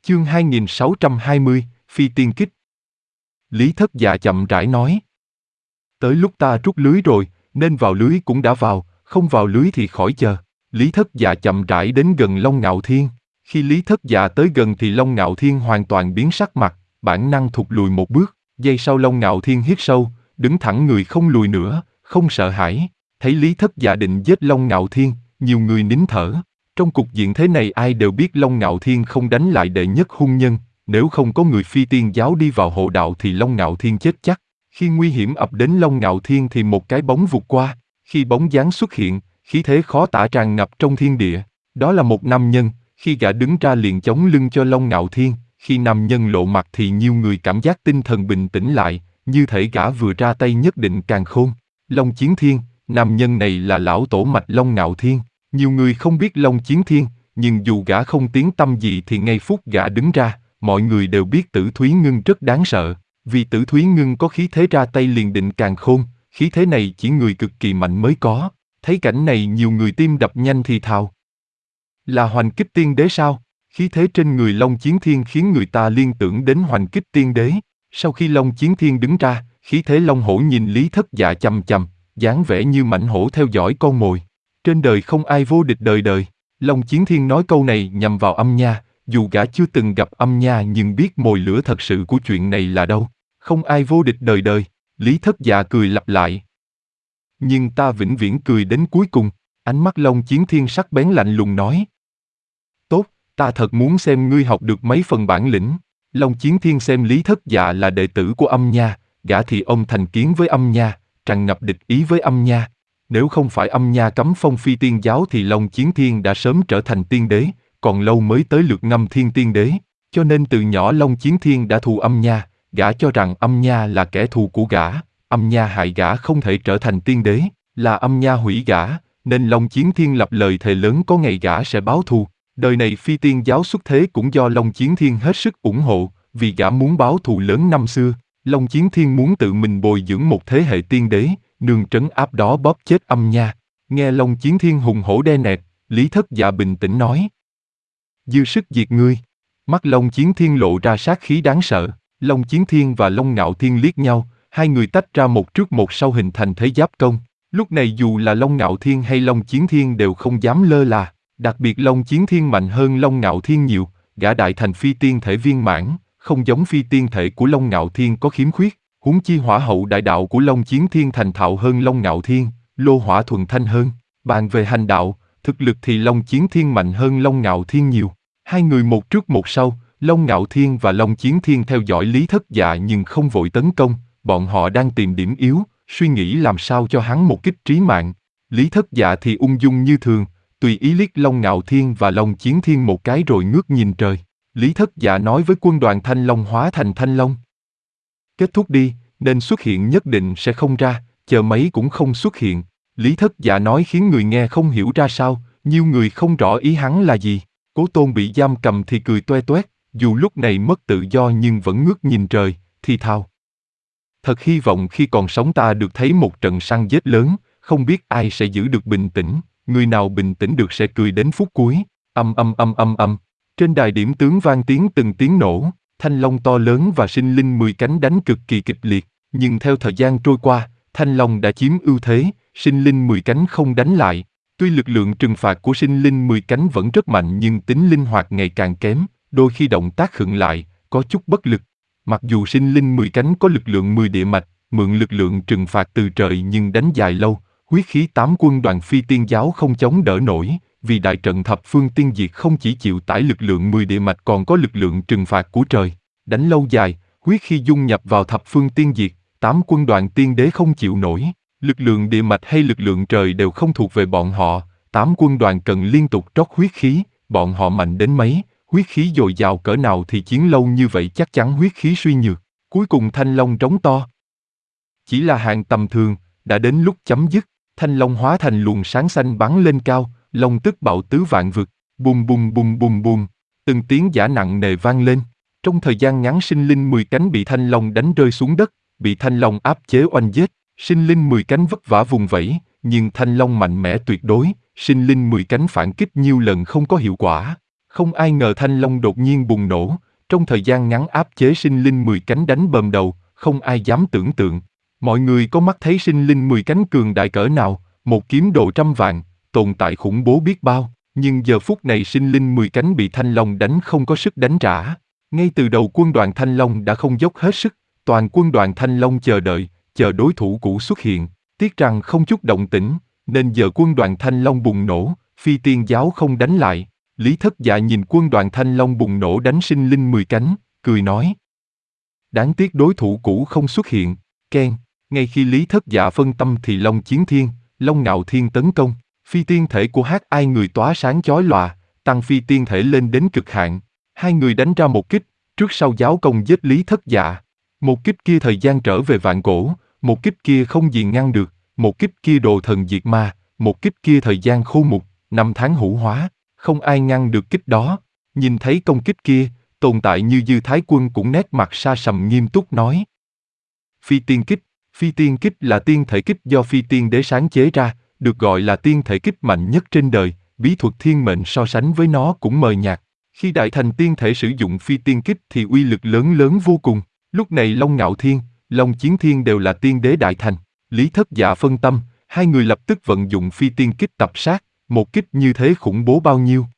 Chương 2620, Phi tiên kích. Lý Thất Dạ chậm rãi nói. Tới lúc ta rút lưới rồi, nên vào lưới cũng đã vào, không vào lưới thì khỏi chờ. Lý Thất Dạ chậm rãi đến gần Long Ngạo Thiên. Khi Lý Thất Dạ tới gần thì Long Ngạo Thiên hoàn toàn biến sắc mặt, bản năng thụt lùi một bước. Giây sau Long Ngạo Thiên hít sâu, đứng thẳng người không lùi nữa, không sợ hãi. Thấy Lý Thất Dạ định giết Long Ngạo Thiên, nhiều người nín thở. Trong cục diện thế này ai đều biết Long Ngạo Thiên không đánh lại đệ nhất hung nhân, nếu không có người phi tiên giáo đi vào hộ đạo thì Long Ngạo Thiên chết chắc. Khi nguy hiểm ập đến Long Ngạo Thiên thì một cái bóng vụt qua, khi bóng dáng xuất hiện, khí thế khó tả tràn ngập trong thiên địa. Đó là một nam nhân, khi gã đứng ra liền chống lưng cho Long Ngạo Thiên, khi nam nhân lộ mặt thì nhiều người cảm giác tinh thần bình tĩnh lại, như thể gã vừa ra tay nhất định càn khôn. Long Chiến Thiên, nam nhân này là lão tổ mạch Long Ngạo Thiên. Nhiều người không biết Long Chiến Thiên, nhưng dù gã không tiếng tăm gì thì ngay phút gã đứng ra, mọi người đều biết Tử Thúy Ngưng rất đáng sợ. Vì Tử Thúy Ngưng có khí thế ra tay liền định càn khôn, khí thế này chỉ người cực kỳ mạnh mới có. Thấy cảnh này nhiều người tim đập nhanh thì thào. Là Hoành Kích Tiên Đế sao? Khí thế trên người Long Chiến Thiên khiến người ta liên tưởng đến Hoành Kích Tiên Đế. Sau khi Long Chiến Thiên đứng ra, khí thế Long Hổ nhìn Lý Thất Dạ chằm chằm, dáng vẻ như mãnh hổ theo dõi con mồi. Trên đời không ai vô địch đời đời. Long Chiến Thiên nói câu này nhằm vào Âm Nha, dù gã chưa từng gặp Âm Nha nhưng biết mồi lửa thật sự của chuyện này là đâu. Không ai vô địch đời đời. Lý Thất Dạ cười lặp lại. Nhưng ta vĩnh viễn cười đến cuối cùng. Ánh mắt Long Chiến Thiên sắc bén lạnh lùng nói. Tốt, ta thật muốn xem ngươi học được mấy phần bản lĩnh. Long Chiến Thiên xem Lý Thất Dạ là đệ tử của Âm Nha, gã thì ông thành kiến với Âm Nha, tràn ngập địch ý với Âm Nha. Nếu không phải Âm Nha cấm phong phi tiên giáo thì Long Chiến Thiên đã sớm trở thành tiên đế, còn lâu mới tới lượt Ngâm Thiên tiên đế. Cho nên từ nhỏ Long Chiến Thiên đã thù Âm Nha, gã cho rằng Âm Nha là kẻ thù của gã, Âm Nha hại gã không thể trở thành tiên đế, là Âm Nha hủy gã, nên Long Chiến Thiên lập lời thề lớn có ngày gã sẽ báo thù. Đời này phi tiên giáo xuất thế cũng do Long Chiến Thiên hết sức ủng hộ, vì gã muốn báo thù lớn năm xưa. Long Chiến Thiên muốn tự mình bồi dưỡng một thế hệ tiên đế, nương trấn áp đó bóp chết Âm Nha. Nghe Long Chiến Thiên hùng hổ đe nẹt, Lý Thất Dạ bình tĩnh nói. Dư sức diệt ngươi. Mắt Long Chiến Thiên lộ ra sát khí đáng sợ. Long Chiến Thiên và Long Ngạo Thiên liếc nhau, hai người tách ra một trước một sau hình thành thế giáp công. Lúc này dù là Long Ngạo Thiên hay Long Chiến Thiên đều không dám lơ là. Đặc biệt Long Chiến Thiên mạnh hơn Long Ngạo Thiên nhiều, gã đại thành phi tiên thể viên mãn, không giống phi tiên thể của Long Ngạo Thiên có khiếm khuyết. Huống chi hỏa hậu đại đạo của Long Chiến Thiên thành thạo hơn Long Ngạo Thiên, lô hỏa thuần thanh hơn. Bàn về hành đạo, thực lực thì Long Chiến Thiên mạnh hơn Long Ngạo Thiên nhiều. Hai người một trước một sau, Long Ngạo Thiên và Long Chiến Thiên theo dõi Lý Thất Dạ nhưng không vội tấn công, bọn họ đang tìm điểm yếu, suy nghĩ làm sao cho hắn một kích trí mạng. Lý Thất Dạ thì ung dung như thường, tùy ý liếc Long Ngạo Thiên và Long Chiến Thiên một cái rồi ngước nhìn trời. Lý Thất Dạ nói với quân đoàn Thanh Long hóa thành Thanh Long. Kết thúc đi, nên xuất hiện nhất định sẽ không ra, chờ mấy cũng không xuất hiện. Lý Thất Dạ nói khiến người nghe không hiểu ra sao, nhiều người không rõ ý hắn là gì. Cố Tôn bị giam cầm thì cười toe toét, dù lúc này mất tự do nhưng vẫn ngước nhìn trời, thì thào. Thật hy vọng khi còn sống ta được thấy một trận săn giết lớn, không biết ai sẽ giữ được bình tĩnh, người nào bình tĩnh được sẽ cười đến phút cuối. Âm. Trên đài điểm tướng vang tiếng từng tiếng nổ, Thanh Long to lớn và sinh linh 10 cánh đánh cực kỳ kịch liệt, nhưng theo thời gian trôi qua, Thanh Long đã chiếm ưu thế, sinh linh 10 cánh không đánh lại. Tuy lực lượng trừng phạt của sinh linh 10 cánh vẫn rất mạnh nhưng tính linh hoạt ngày càng kém, đôi khi động tác khựng lại, có chút bất lực. Mặc dù sinh linh 10 cánh có lực lượng 10 địa mạch, mượn lực lượng trừng phạt từ trời nhưng đánh dài lâu, huyết khí 8 quân đoàn phi tiên giáo không chống đỡ nổi, vì đại trận thập phương tiên diệt không chỉ chịu tải lực lượng 10 địa mạch còn có lực lượng trừng phạt của trời. Đánh lâu dài, huyết khí dung nhập vào thập phương tiên diệt, 8 quân đoàn tiên đế không chịu nổi. Lực lượng địa mạch hay lực lượng trời đều không thuộc về bọn họ, 8 quân đoàn cần liên tục trót huyết khí, bọn họ mạnh đến mấy, huyết khí dồi dào cỡ nào thì chiến lâu như vậy chắc chắn huyết khí suy nhược. Cuối cùng Thanh Long trống to. Chỉ là hạng tầm thường, đã đến lúc chấm dứt, Thanh Long hóa thành luồng sáng xanh bắn lên cao, long tức bạo tứ vạn vực, bùm bùm bùm bùm bùm, từng tiếng giã nặng nề vang lên. Trong thời gian ngắn sinh linh 10 cánh bị Thanh Long đánh rơi xuống đất, bị Thanh Long áp chế oanh giết. Sinh linh 10 cánh vất vả vùng vẫy, nhưng Thanh Long mạnh mẽ tuyệt đối, sinh linh 10 cánh phản kích nhiều lần không có hiệu quả. Không ai ngờ Thanh Long đột nhiên bùng nổ, trong thời gian ngắn áp chế sinh linh 10 cánh đánh bầm đầu, không ai dám tưởng tượng. Mọi người có mắt thấy sinh linh 10 cánh cường đại cỡ nào, một kiếm độ trăm vạn, tồn tại khủng bố biết bao, nhưng giờ phút này sinh linh 10 cánh bị Thanh Long đánh không có sức đánh trả. Ngay từ đầu quân đoàn Thanh Long đã không dốc hết sức, toàn quân đoàn Thanh Long chờ đợi, chờ đối thủ cũ xuất hiện, tiếc rằng không chút động tĩnh, nên giờ quân đoàn Thanh Long bùng nổ, phi tiên giáo không đánh lại. Lý Thất Dạ nhìn quân đoàn Thanh Long bùng nổ đánh sinh linh 10 cánh, cười nói. Đáng tiếc đối thủ cũ không xuất hiện, keng. Ngay khi Lý Thất Dạ phân tâm thì Long Chiến Thiên, Long Ngạo Thiên tấn công, phi tiên thể của hai người tóa sáng chói lòa, tăng phi tiên thể lên đến cực hạn. Hai người đánh ra một kích, trước sau giáo công giết Lý Thất Dạ. Một kích kia thời gian trở về vạn cổ, một kích kia không gì ngăn được, một kích kia đồ thần diệt ma, một kích kia thời gian khô mục, năm tháng hữu hóa, không ai ngăn được kích đó. Nhìn thấy công kích kia, tồn tại như Dư Thái Quân cũng nét mặt sa sầm nghiêm túc nói. Phi tiên kích là tiên thể kích do phi tiên đế sáng chế ra, được gọi là tiên thể kích mạnh nhất trên đời, bí thuật thiên mệnh so sánh với nó cũng mờ nhạt. Khi đại thành tiên thể sử dụng phi tiên kích thì uy lực lớn lớn vô cùng. Lúc này Long Ngạo Thiên, Long Chiến Thiên đều là tiên đế đại thành. Lý Thất Dạ phân tâm, hai người lập tức vận dụng phi tiên kích tập sát, một kích như thế khủng bố bao nhiêu.